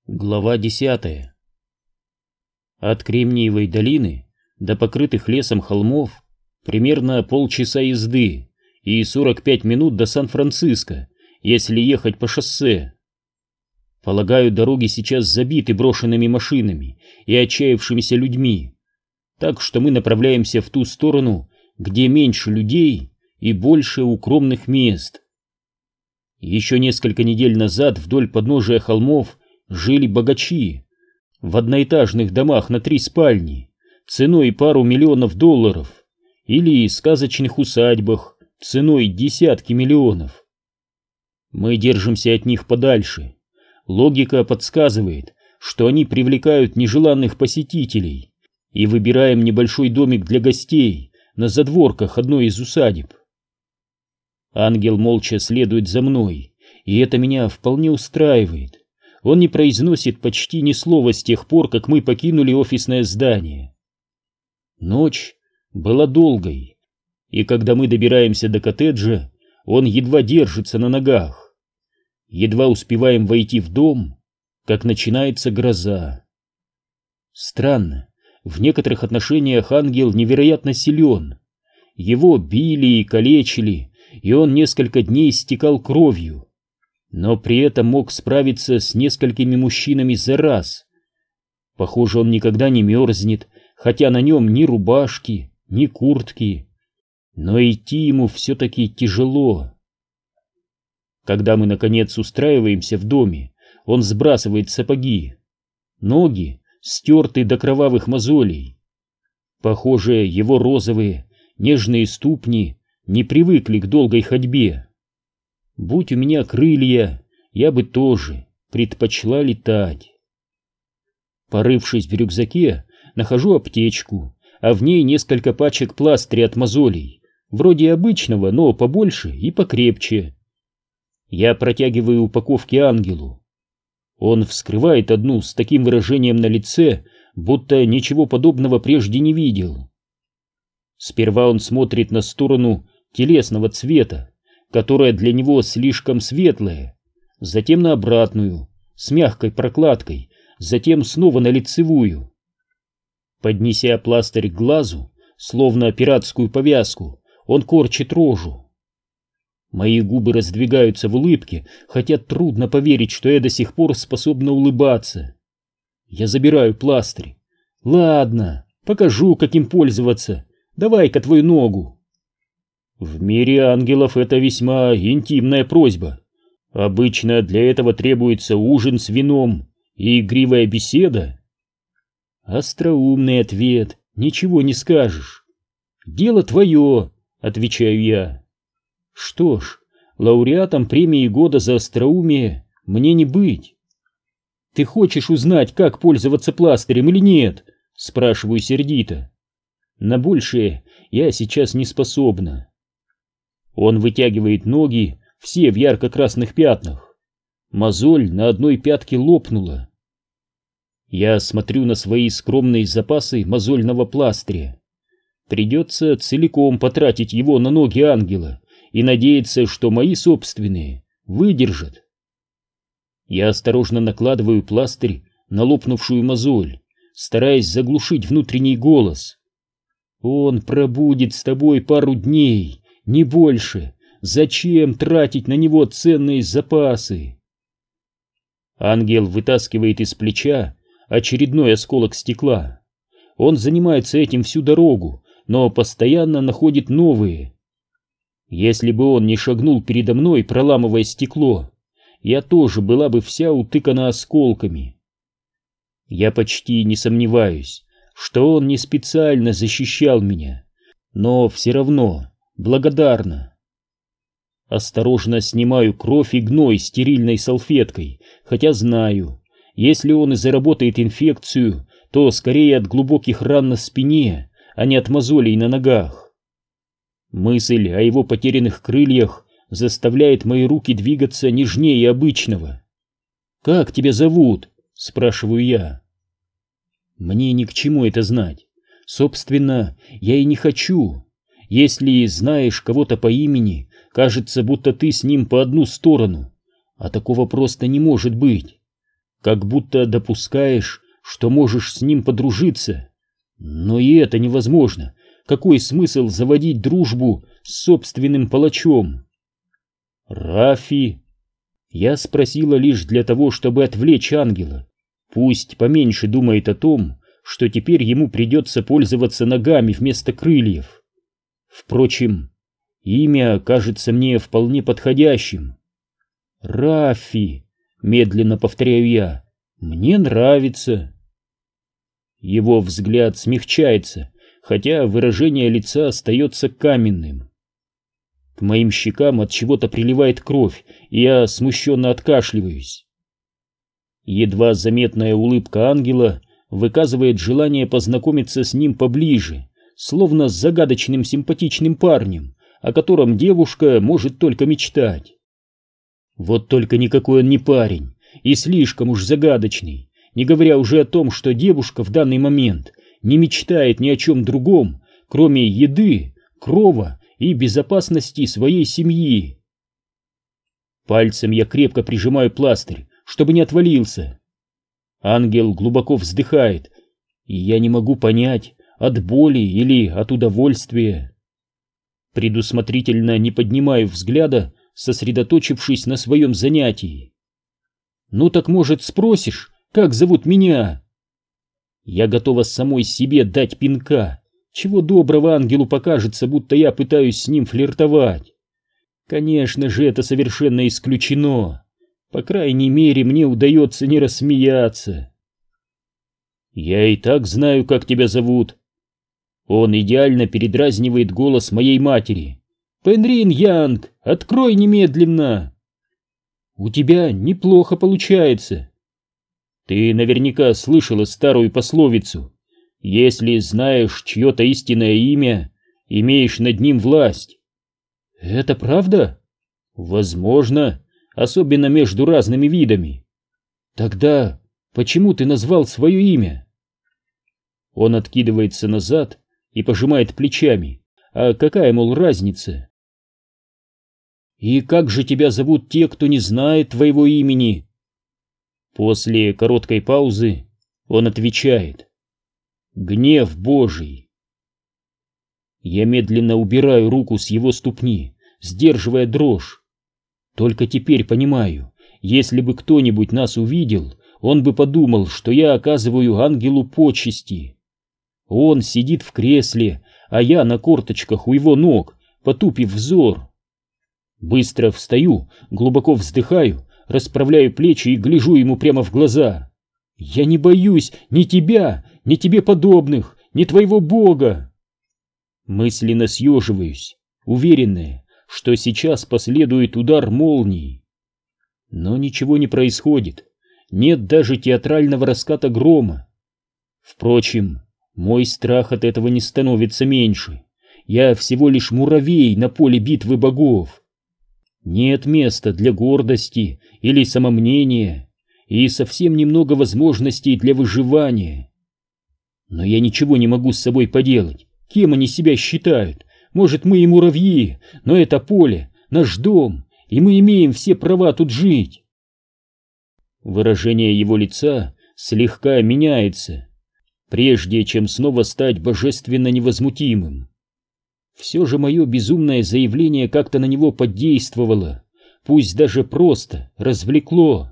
Глава 10. От Кремниевой долины до покрытых лесом холмов примерно полчаса езды и 45 минут до Сан-Франциско, если ехать по шоссе. Полагаю, дороги сейчас забиты брошенными машинами и отчаявшимися людьми, так что мы направляемся в ту сторону, где меньше людей и больше укромных мест. Еще несколько недель назад вдоль подножия холмов жили богачи в одноэтажных домах на 3 спальни ценой пару миллионов долларов или сказочных усадьбах ценой десятки миллионов. Мы держимся от них подальше. Логика подсказывает, что они привлекают нежеланных посетителей, и выбираем небольшой домик для гостей на задворках одной из усадеб. Ангел молча следует за мной, и это меня вполне устраивает. Он не произносит почти ни слова с тех пор, как мы покинули офисное здание. Ночь была долгой, и когда мы добираемся до коттеджа, он едва держится на ногах. Едва успеваем войти в дом, как начинается гроза. Странно, в некоторых отношениях ангел невероятно силен. Его били и калечили, и он несколько дней истекал кровью, но при этом мог справиться с несколькими мужчинами за раз. Похоже, он никогда не мерзнет, хотя на нем ни рубашки, ни куртки, но идти ему все-таки тяжело. Когда мы, наконец, устраиваемся в доме, он сбрасывает сапоги. Ноги стерты до кровавых мозолей. Похоже, его розовые, нежные ступни не привыкли к долгой ходьбе. Будь у меня крылья, я бы тоже предпочла летать. Порывшись в рюкзаке, нахожу аптечку, а в ней несколько пачек пластырей от мозолей, вроде обычного, но побольше и покрепче. Я протягиваю упаковки ангелу. Он вскрывает одну с таким выражением на лице, будто ничего подобного прежде не видел. Сперва он смотрит на сторону телесного цвета, которая для него слишком светлая, затем на обратную, с мягкой прокладкой, затем снова на лицевую. Поднеся пластырь к глазу, словно пиратскую повязку, он корчит рожу. Мои губы раздвигаются в улыбке, хотя трудно поверить, что я до сих пор способна улыбаться. Я забираю пластырь. Ладно, покажу, каким пользоваться. Давай-ка твою ногу. В мире ангелов это весьма интимная просьба. Обычно для этого требуется ужин с вином и игривая беседа. Остроумный ответ, ничего не скажешь. Дело твое, отвечаю я. Что ж, лауреатом премии года за остроумие мне не быть. Ты хочешь узнать, как пользоваться пластырем или нет? Спрашиваю сердито. На большее я сейчас не способна. Он вытягивает ноги, все в ярко-красных пятнах. Мозоль на одной пятке лопнула. Я смотрю на свои скромные запасы мозольного пластыря. Придется целиком потратить его на ноги ангела и надеяться, что мои собственные выдержат. Я осторожно накладываю пластырь на лопнувшую мозоль, стараясь заглушить внутренний голос. Он пробудет с тобой пару дней, не больше. Зачем тратить на него ценные запасы? Ангел вытаскивает из плеча очередной осколок стекла. Он занимается этим всю дорогу, но постоянно находит новые. Если бы он не шагнул передо мной, проламывая стекло, я тоже была бы вся утыкана осколками. Я почти не сомневаюсь, что он не специально защищал меня, но все равно благодарна. Осторожно снимаю кровь и гной стерильной салфеткой, хотя знаю, если он и заработает инфекцию, то скорее от глубоких ран на спине, а не от мозолей на ногах. Мысль о его потерянных крыльях заставляет мои руки двигаться нежнее обычного. «Как тебя зовут?» — спрашиваю я. Мне ни к чему это знать. Собственно, я и не хочу. Если знаешь кого-то по имени, кажется, будто ты с ним по одну сторону, а такого просто не может быть. как будто допускаешь, что можешь с ним подружиться. Но и это невозможно. Какой смысл заводить дружбу с собственным палачом? Рафи? Я спросила лишь для того, чтобы отвлечь ангела. Пусть поменьше думает о том, что теперь ему придется пользоваться ногами вместо крыльев. Впрочем, имя кажется мне вполне подходящим. Рафи, медленно повторяю я, мне нравится. Его взгляд смягчается, хотя выражение лица остается каменным. К моим щекам от чего-то приливает кровь, и я смущенно откашливаюсь. Едва заметная улыбка ангела выказывает желание познакомиться с ним поближе, словно с загадочным симпатичным парнем, о котором девушка может только мечтать. Вот только никакой он не парень, и слишком уж загадочный, не говоря уже о том, что девушка в данный момент не мечтает ни о чем другом, кроме еды, крова и безопасности своей семьи. Пальцем я крепко прижимаю пластырь, чтобы не отвалился. Ангел глубоко вздыхает, и я не могу понять, от боли или от удовольствия. Предусмотрительно не поднимаю взгляда, сосредоточившись на своем занятии. Ну так, может, спросишь, как зовут меня? Я готова самой себе дать пинка. Чего доброго ангелу покажется, будто я пытаюсь с ним флиртовать. Конечно же, это совершенно исключено. По крайней мере, мне удается не рассмеяться. Я и так знаю, как тебя зовут. Он идеально передразнивает голос моей матери. Пенрин Янг, открой немедленно. У тебя неплохо получается. Ты наверняка слышала старую пословицу: если знаешь чье-то истинное имя, имеешь над ним власть. Это правда? Возможно, особенно между разными видами. Тогда почему ты назвал свое имя? Он откидывается назад и пожимает плечами. А какая, мол, разница? И как же тебя зовут те, кто не знает твоего имени? После короткой паузы он отвечает: Гнев Божий. Я медленно убираю руку с его ступни, сдерживая дрожь. Только теперь понимаю, если бы кто-нибудь нас увидел, он бы подумал, что я оказываю ангелу почести. Он сидит в кресле, а я на корточках у его ног, потупив взор. Быстро встаю, глубоко вздыхаю, расправляю плечи и гляжу ему прямо в глаза. Я не боюсь ни тебя, ни тебе подобных, ни твоего Бога. Мысленно съеживаюсь, уверенная, что сейчас последует удар молнии. Но ничего не происходит, нет даже театрального раската грома. Впрочем, мой страх от этого не становится меньше. Я всего лишь муравей на поле битвы богов. Нет места для гордости или самомнения, и совсем немного возможностей для выживания. Но я ничего не могу с собой поделать. Кем они себя считают? Может, мы и муравьи, но это поле, наш дом, и мы имеем все права тут жить. Выражение его лица слегка меняется, прежде чем снова стать божественно невозмутимым. Все же мое безумное заявление как-то на него подействовало, пусть даже просто развлекло.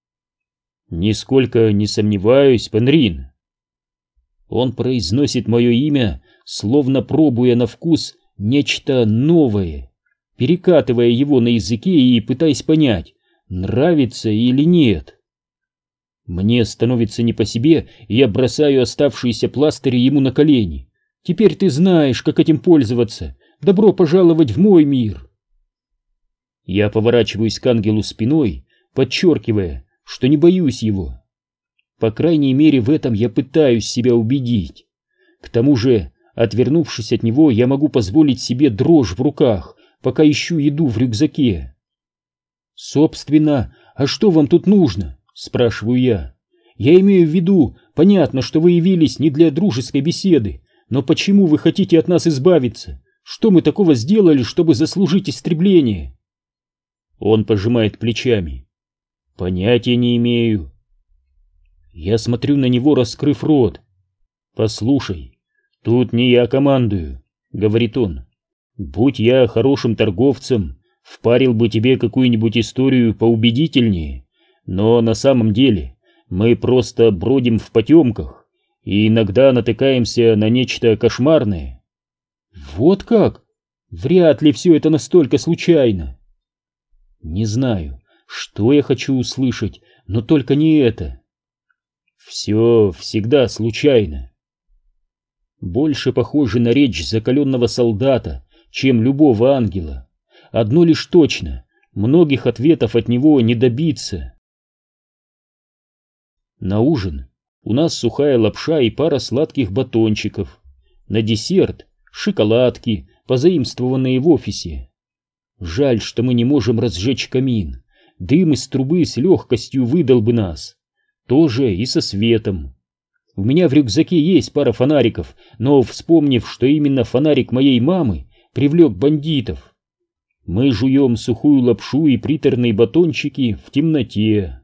Нисколько не сомневаюсь, Пенрин. Он произносит мое имя, словно пробуя на вкус нечто новое, перекатывая его на языке и пытаясь понять, нравится или нет. Мне становится не по себе, и я бросаю оставшиеся пластыри ему на колени. Теперь ты знаешь, как этим пользоваться. Добро пожаловать в мой мир. Я поворачиваюсь к ангелу спиной, подчеркивая, что не боюсь его. По крайней мере, в этом я пытаюсь себя убедить. К тому же, отвернувшись от него, я могу позволить себе дрожь в руках, пока ищу еду в рюкзаке. «Собственно, а что вам тут нужно?» — спрашиваю я. «Я имею в виду, понятно, что вы явились не для дружеской беседы, но почему вы хотите от нас избавиться? Что мы такого сделали, чтобы заслужить истребление?» Он пожимает плечами. «Понятия не имею». Я смотрю на него, раскрыв рот. «Послушай, тут не я командую», — говорит он. «Будь я хорошим торговцем, впарил бы тебе какую-нибудь историю поубедительнее, но на самом деле мы просто бродим в потемках и иногда натыкаемся на нечто кошмарное». «Вот как? Вряд ли все это настолько случайно». Не знаю, что я хочу услышать, но только не это. Все всегда случайно. Больше похоже на речь закаленного солдата, чем любого ангела. Одно лишь точно, многих ответов от него не добиться. На ужин у нас сухая лапша и пара сладких батончиков. На десерт шоколадки, позаимствованные в офисе. Жаль, что мы не можем разжечь камин. Дым из трубы с легкостью выдал бы нас. Тоже и со светом. У меня в рюкзаке есть пара фонариков, но, вспомнив, что именно фонарик моей мамы привлек бандитов, мы жуем сухую лапшу и приторные батончики в темноте.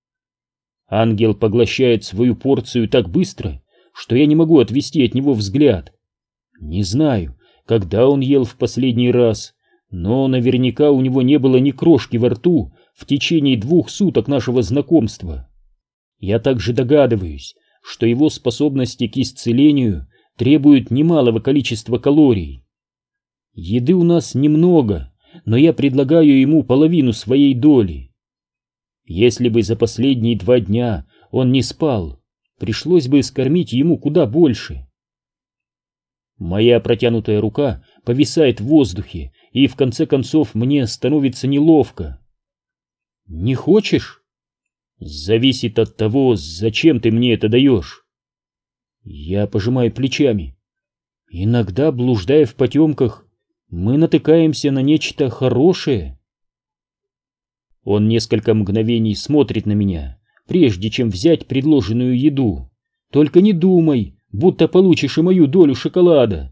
Ангел поглощает свою порцию так быстро, что я не могу отвести от него взгляд. Не знаю, когда он ел в последний раз, но наверняка у него не было ни крошки во рту в течение 2 суток нашего знакомства. Я также догадываюсь, что его способности к исцелению требуют немалого количества калорий. Еды у нас немного, но я предлагаю ему половину своей доли. Если бы за последние 2 дня он не спал, пришлось бы скормить ему куда больше. Моя протянутая рука повисает в воздухе, и в конце концов мне становится неловко. «Не хочешь?» «Зависит от того, зачем ты мне это даешь». Я пожимаю плечами. Иногда, блуждая в потемках, мы натыкаемся на нечто хорошее. Он несколько мгновений смотрит на меня, прежде чем взять предложенную еду. «Только не думай, будто получишь и мою долю шоколада».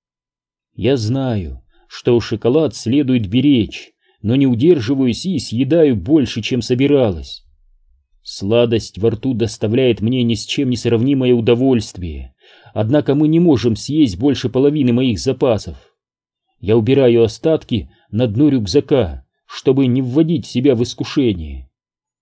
Я знаю, что шоколад следует беречь, но не удерживаюсь и съедаю больше, чем собиралась. Сладость во рту доставляет мне ни с чем не сравнимое удовольствие, однако мы не можем съесть больше половины моих запасов. Я убираю остатки на дно рюкзака, чтобы не вводить себя в искушение.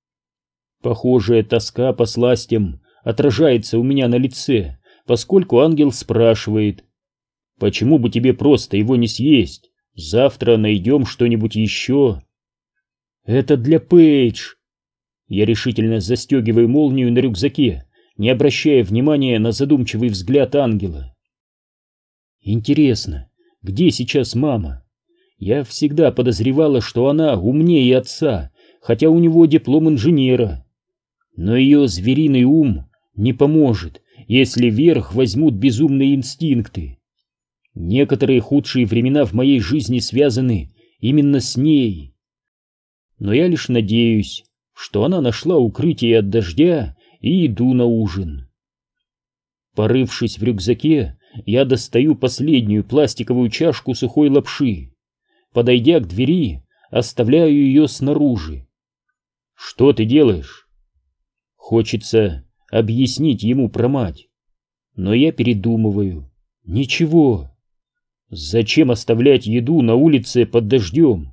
Похожая тоска по сластям отражается у меня на лице, поскольку ангел спрашивает: «Почему бы тебе просто его не съесть? Завтра найдем что-нибудь еще». «Это для Пейдж». Я решительно застегиваю молнию на рюкзаке, не обращая внимания на задумчивый взгляд ангела. Интересно, где сейчас мама? Я всегда подозревала, что она умнее отца, хотя у него диплом инженера. Но ее звериный ум не поможет, если верх возьмут безумные инстинкты. Некоторые худшие времена в моей жизни связаны именно с ней. Но я лишь надеюсь, что она нашла укрытие от дождя и еду на ужин. Порывшись в рюкзаке, я достаю последнюю пластиковую чашку сухой лапши. Подойдя к двери, оставляю ее снаружи. «Что ты делаешь?» Хочется объяснить ему про мать, но я передумываю. Ничего. Зачем оставлять еду на улице под дождем?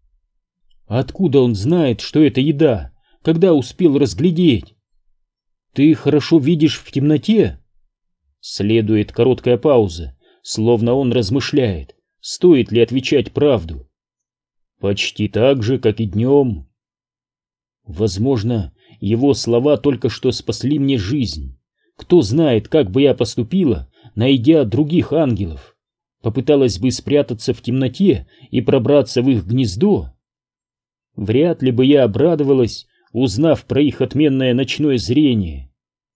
Откуда он знает, что это еда, когда успел разглядеть? Ты хорошо видишь в темноте? Следует короткая пауза, словно он размышляет, стоит ли отвечать правду. Почти так же, как и днем. Возможно, его слова только что спасли мне жизнь. Кто знает, как бы я поступила, найдя других ангелов. Попыталась бы спрятаться в темноте и пробраться в их гнездо. Вряд ли бы я обрадовалась, узнав про их отменное ночное зрение.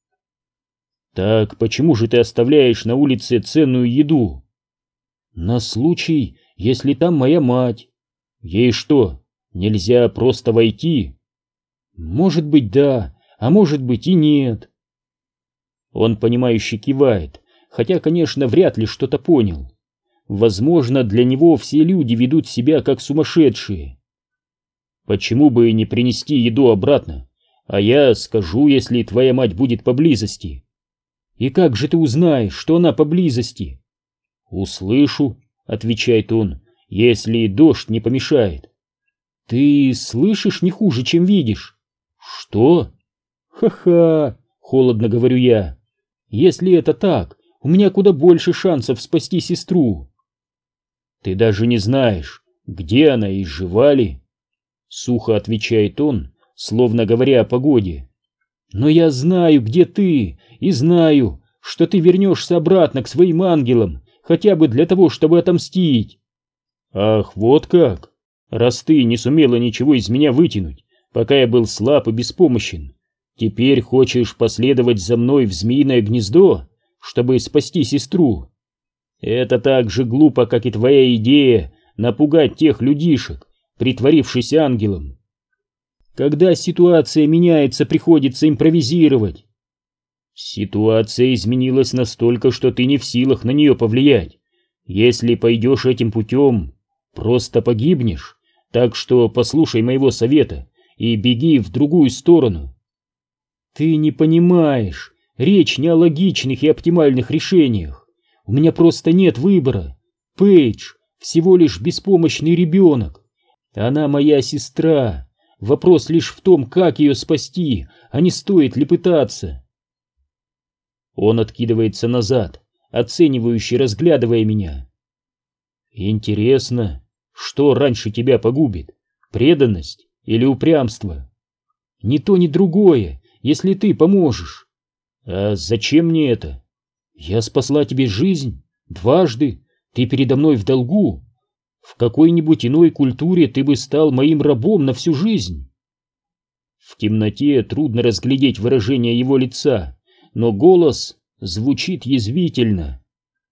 Так почему же ты оставляешь на улице ценную еду? На случай, если там моя мать. Ей что, нельзя просто войти? Может быть, да, а может быть и нет. Он понимающе кивает, хотя, конечно, вряд ли что-то понял. Возможно, для него все люди ведут себя как сумасшедшие. Почему бы не принести еду обратно? А я скажу, если твоя мать будет поблизости. И как же ты узнаешь, что она поблизости? Услышу, отвечает он, если дождь не помешает. Ты слышишь не хуже, чем видишь. Что? Ха-ха, холодно говорю я. Если это так, у меня куда больше шансов спасти сестру. Ты даже не знаешь, где она и жива ли? Сухо отвечает он, словно говоря о погоде. Но я знаю, где ты, и знаю, что ты вернешься обратно к своим ангелам, хотя бы для того, чтобы отомстить. Ах, вот как! Раз ты не сумела ничего из меня вытянуть, пока я был слаб и беспомощен, теперь хочешь последовать за мной в змеиное гнездо, чтобы спасти сестру? Это так же глупо, как и твоя идея напугать тех людишек, притворившись ангелом. Когда ситуация меняется, приходится импровизировать. Ситуация изменилась настолько, что ты не в силах на нее повлиять. Если пойдешь этим путем, просто погибнешь, так что послушай моего совета и беги в другую сторону. Ты не понимаешь, речь не о логичных и оптимальных решениях. У меня просто нет выбора. Пейдж всего лишь беспомощный ребенок. Она моя сестра. Вопрос лишь в том, как ее спасти, а не стоит ли пытаться. Он откидывается назад, оценивающе разглядывая меня. Интересно, что раньше тебя погубит, преданность или упрямство? Ни то, ни другое, если ты поможешь. А зачем мне это? Я спасла тебе жизнь дважды, ты передо мной в долгу. В какой-нибудь иной культуре ты бы стал моим рабом на всю жизнь. В темноте трудно разглядеть выражение его лица, но голос звучит язвительно.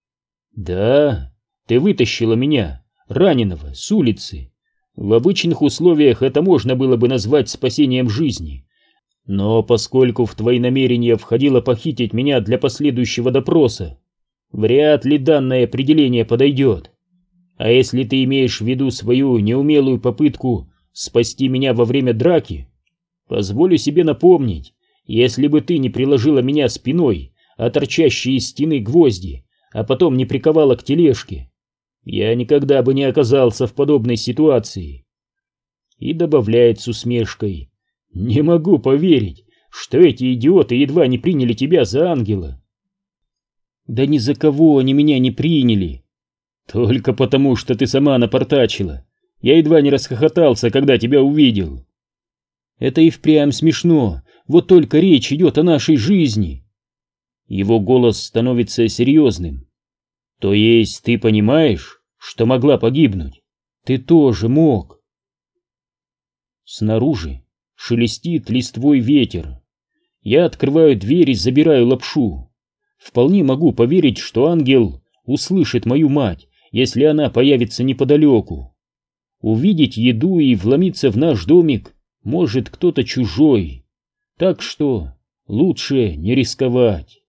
Да, ты вытащила меня, раненого, с улицы. В обычных условиях это можно было бы назвать спасением жизни. Но поскольку в твои намерения входило похитить меня для последующего допроса, вряд ли данное определение подойдет. А если ты имеешь в виду свою неумелую попытку спасти меня во время драки, позволю себе напомнить, если бы ты не приложила меня спиной, а торчащие из стены гвозди, а потом не приковала к тележке, я никогда бы не оказался в подобной ситуации. И добавляет с усмешкой: не могу поверить, что эти идиоты едва не приняли тебя за ангела. Да ни за кого они меня не приняли. Только потому, что ты сама напортачила. Я едва не расхохотался, когда тебя увидел. Это и впрямь смешно, вот только речь идет о нашей жизни. Его голос становится серьезным. То есть ты понимаешь, что могла погибнуть? Ты тоже мог. Снаружи шелестит листвой ветер. Я открываю дверь и забираю лапшу. Вполне могу поверить, что ангел услышит мою мать, если она появится неподалеку. Увидеть еду и вломиться в наш домик может кто-то чужой. Так что лучше не рисковать.